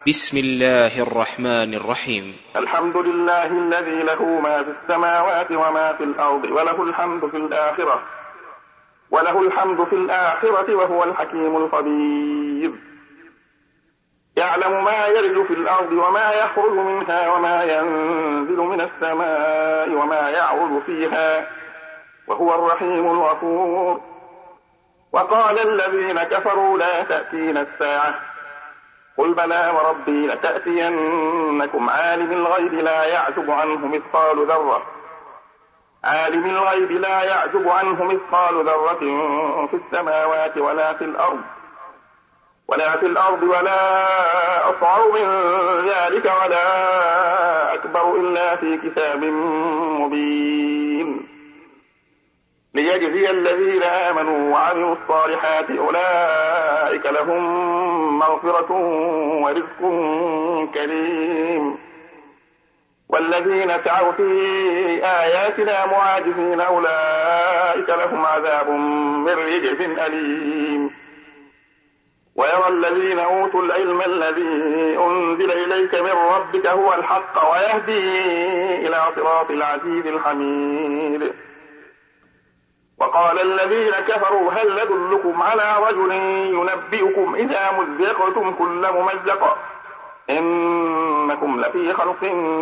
بسم الله الرحمن الرحيم. الحمد لله الذي له ما في السماوات وما في الأرض وله الحمد في الآخرة وهو الحكيم الخبير. يعلم ما يلج في الأرض وما يخرج منها وما ينزل من السماء وما يعرج فيها وهو الرحيم الغفور. وقال الذين كفروا لا تأتينا الساعة قل بلى وربي لتأتينكم عالم الغيب لا يعزب عنه مثقال ذرة في السماوات ولا في الأرض ولا أصغر من ذلك ولا أكبر إلا في كتاب مبين ليجزي الذين آمنوا وعملوا الصالحات أولئك لهم مغفرة ورزق كريم. والذين سعوا في آياتنا معاجزين أولئك لهم عذاب من رجز أليم. ويرى الذين أوتوا العلم الذي أنزل إليك من ربك هو الحق ويهدي إلى صراط العزيز الحميد. وقال الذين كفروا هل ندلكم على رجل ينبئكم إذا مزقتم كل ممزق إنكم لفي خلق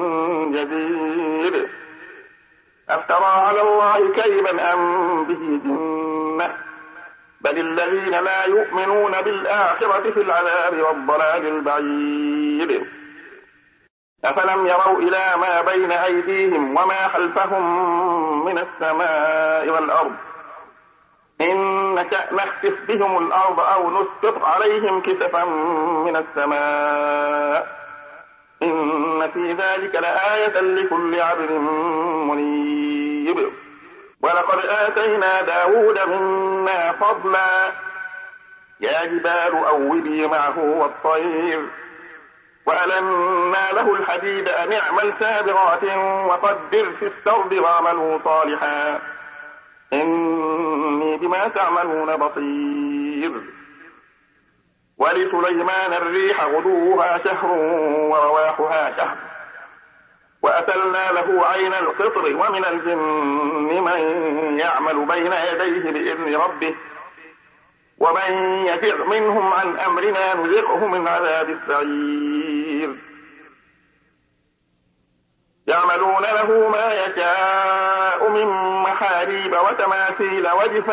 جديد أفترى على الله كذبا أم به جنة بل الذين لا يؤمنون بالآخرة في العذاب والضلال البعيد. أفلم يروا إلى ما بين أيديهم وما خلفهم من السماء والأرض إن نشأ نخسف بهم الأرض أو نسقط عليهم كسفا من السماء إن في ذلك لآية لكل عبد منيب. ولقد آتينا داود منا فضلا يا جبال أوبي معه والطير وألنا له الحديد أن اعمل سابغات وقدر في السرد واعملوا صالحا إني بما تعملون بصير. ولسليمان الريح غدوها شهر ورواحها شهر وأسلنا له عين القطر ومن الجن من يعمل بين يديه بإذن ربه ومن يزغ منهم عن أمرنا نذقه من عذاب السعير. يعملون له ما يشاء من محاريب وتماثيل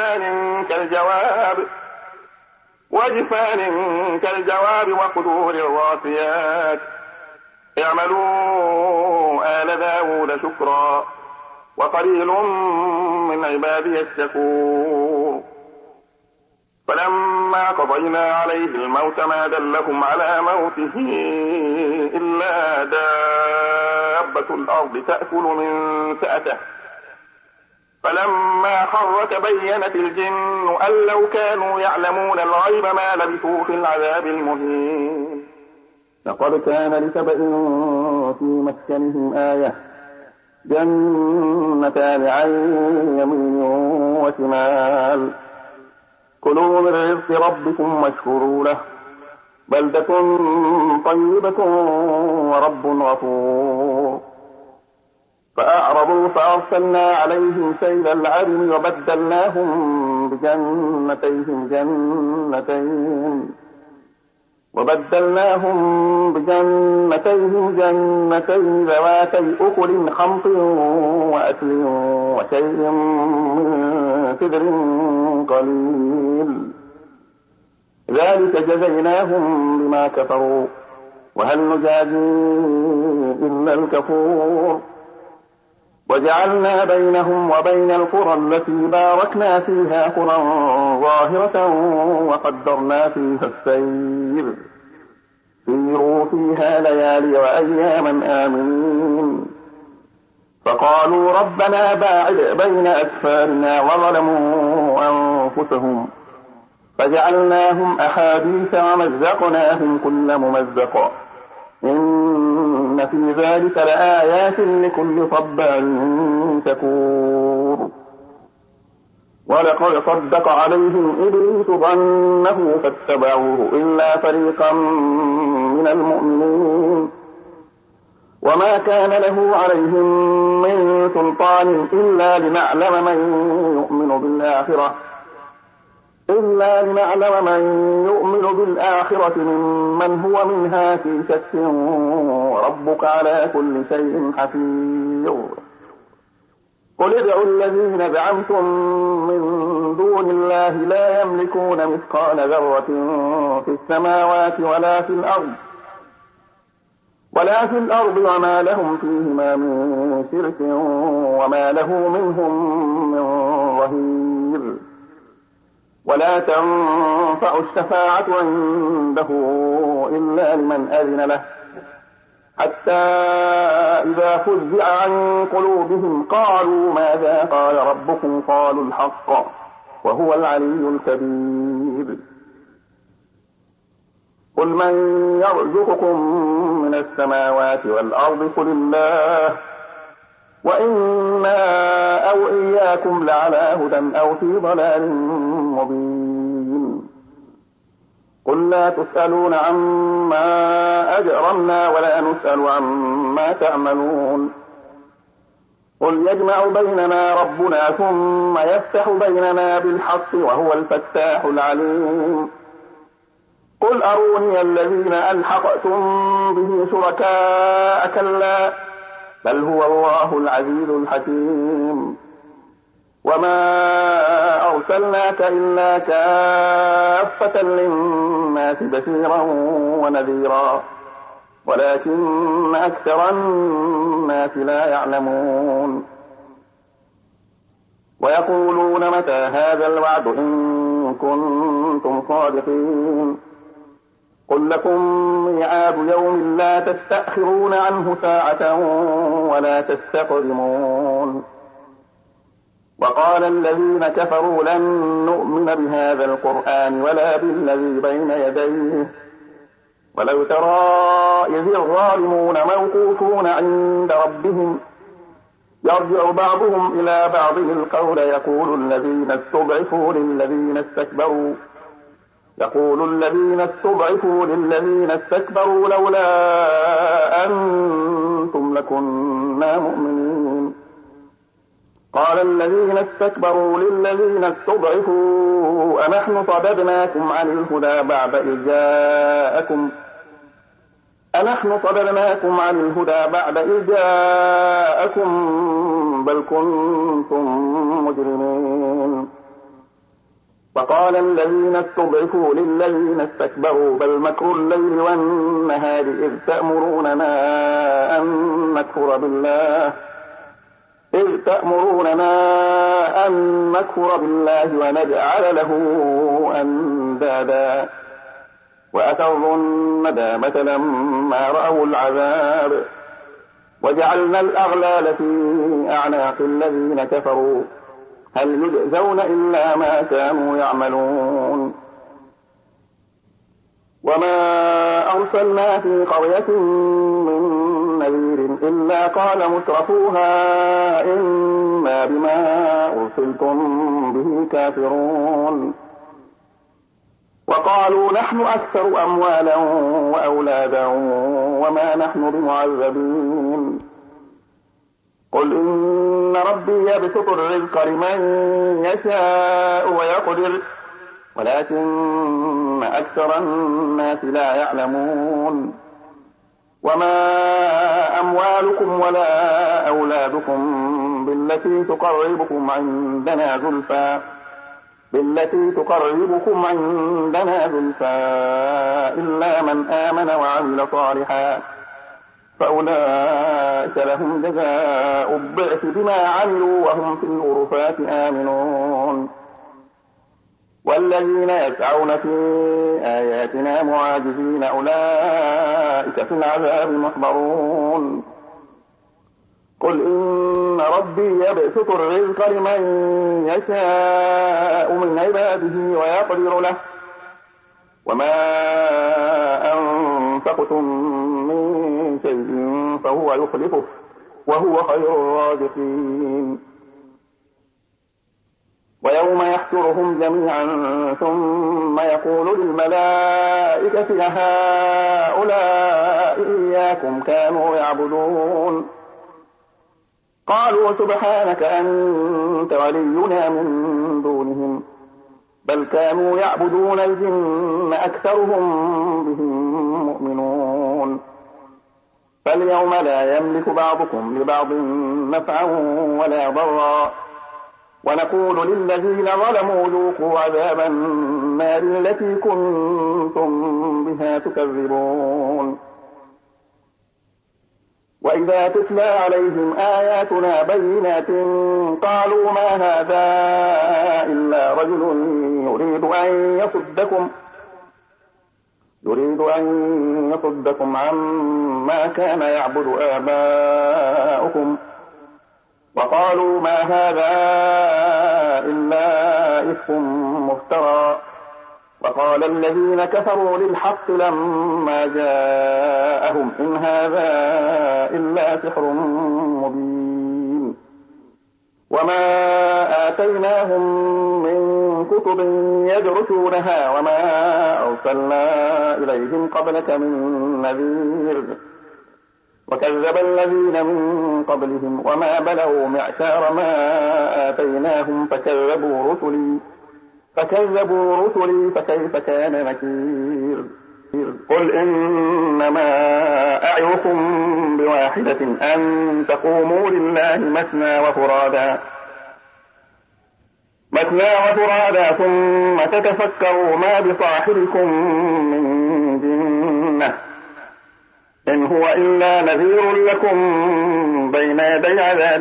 وجفان كالجواب وقدور الراسيات اعملوا آل داود شكرا وقليل من عبادي الشكور. فلما قضينا عليه الموت ما دلهم على موته إلا دابة الأرض تأكل من سأته فلما خر تبينت الجن أن لو كانوا يعلمون الغيب ما لبثوا في العذاب المهين. لقد كان لسبإ في مسكنهم آية جنتان عن يمين وشمال كلوا من رزق ربكم واشكروا له بلدة طيبة ورب غفور. فأعرضوا فأرسلنا عليهم سيل العرم وبدلناهم بجنتين جنتين ذواتي أكل خمط وأكل وشيء من سدر قليل ذلك جزيناهم بما كفروا وهل نجازي إلا الكفور. وجعلنا بينهم وبين القرى التي باركنا فيها قرى ظاهرة وقدرنا فيها السير سيروا فيها ليالي وأياما آمنين. فقالوا ربنا باعد بين أسفارنا وظلموا أنفسهم فجعلناهم أحاديث ومزقناهم كل ممزق إن في ذلك لآيات لكل صبار شكور. ولقد صدق عليهم إبليس ظنه فاتبعوه إلا فريقا من المؤمنين وما كان له عليهم من سلطان إلا لنعلم من يؤمن بالآخرة ممن هو منها في شك وربك على كل شيء حفيظ. قل ادعوا الذين زعمتم من دون الله لا يملكون مثقال ذرة في السماوات ولا في الأرض وما لهم فيهما من شرك وما له منهم من ظهير. ولا تنفع الشفاعة عنده إلا لمن أذن له حتى إذا فزع عن قلوبهم قالوا ماذا قال ربكم قالوا الحق وهو العلي الكبير. قل من يرزقكم من السماوات والأرض قل الله وإنا أو إياكم لعلى هدى أو في ضلال مبين. قل لا تسألون عما أجرمنا ولا نسأل عما تعملون. قل يجمع بيننا ربنا ثم يفتح بيننا بالحق وهو الفتاح العليم. قل أروني الذين ألحقتم به شركاء كلا بل هو الله العزيز الحكيم. وما أرسلناك إلا كافة للناس بشيرا ونذيرا ولكن أكثر الناس لا يعلمون. ويقولون متى هذا الوعد إن كنتم صادقين. قل لكم ميعاد يوم لا تستأخرون عنه ساعة ولا تستقدمون. وقال الذين كفروا لن نؤمن بهذا القرآن ولا بالذي بين يديه ولو ترى إذ الظالمون موقوفون عند ربهم يرجع بعضهم إلى بعض القول يقول الذين استضعفوا للذين استكبروا لولا أنتم لكنا مؤمنين. قال الذين استكبروا للذين استضعفوا أنحن صددناكم عن الهدى بعد إذ جاءكم بل كنتم مجرمين. فقال الذين استضعفوا للذين استكبروا بل مكر الليل والنهار إذ تأمروننا أن نكفر بالله ونجعل له أندادا وأسروا الندامة لما رأوا العذاب وجعلنا الأغلال في أعناق الذين كفروا هل يجزون إلا ما كانوا يعملون. وما أرسلنا في قرية من نذير إلا قال مترفوها إنا بما أرسلتم به كافرون. وقالوا نحن أكثر أموالا وأولادا وما نحن بمعذبين. قل إن ربي يبسط الرزق لمن يشاء ويقدر ولكن أكثر الناس لا يعلمون. وما أموالكم ولا أولادكم بالتي تقربكم عندنا زلفى إلا من آمن وعمل صالحا فأولئك لهم جزاء الضعف بما عملوا وهم في الغرفات آمنون. والذين يسعون في آياتنا معاجزين أولئك في العذاب محضرون. قل إن ربي يبسط الرزق لمن يشاء من عباده ويقدر له وما أنفقتم من شيء فهو يخلفه وهو خير الرازقين. ويوم يحشرهم جميعا ثم يقول للملائكة هؤلاء إياكم كانوا يعبدون قالوا سبحانك أنت ولينا من دونهم بل كانوا يعبدون الجن أكثرهم بهم مؤمنون فاليوم لا يملك بعضكم لبعض نفعا ولا ضرا ونقول للذين ظلموا ذوقوا عذاب النار التي كنتم بها تكذبون وإذا تتلى عليهم آياتنا بينات قالوا ما هذا إلا رجل يريد أن يصدكم عما كان يعبد آباؤكم وقالوا ما هذا إلا إفك مفترى وقال الذين كفروا للحق لما جاءهم إن هذا إلا سحر مبين وما آتيناهم من كتب يدرسونها وما أرسلنا إليهم قبلك من نذير وكذب الذين من قبلهم وما بلغوا معشار ما آتيناهم فكذبوا رسلي فكيف كان نكير قل إنما أعظكم بواحدة أن تقوموا لله مثنى وفرادا ثم تتفكروا ما بصاحبكم من جنة إن هو إلا نذير لكم بين يدي عذاب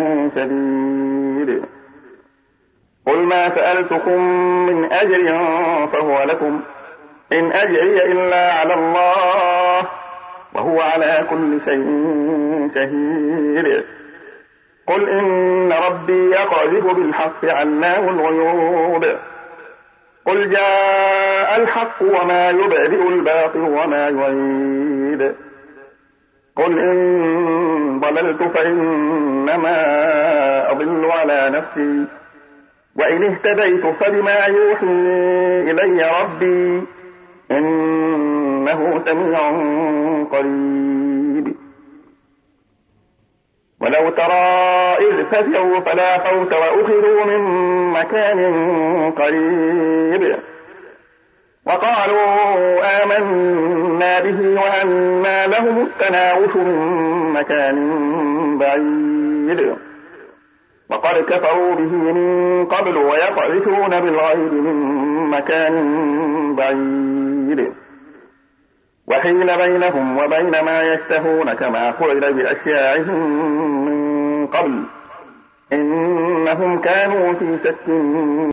شديد قل ما سألتكم من أجر فهو لكم إن أجري إلا على الله وهو على كل شيء شهيد قل إن ربي يقذف بالحق علام الغيوب قل جاء الحق وما يبدئ الباطل وما يعيد قل إن ضللت فإنما أضل على نفسي وإن اهتديت فبما يوحي إلي ربي إنه سميع قريب ولو ترى إذ فزعوا فلا فوت وأخذوا من مكان قريب وقالوا آمنا به وأنى لهم التناوش من مكان بعيد وقد كفروا به من قبل ويقذفون بالغيب من مكان بعيد وحيل بينهم وبين ما يشتهون كما فعل بأشياعهم من قبل إنهم كانوا في شك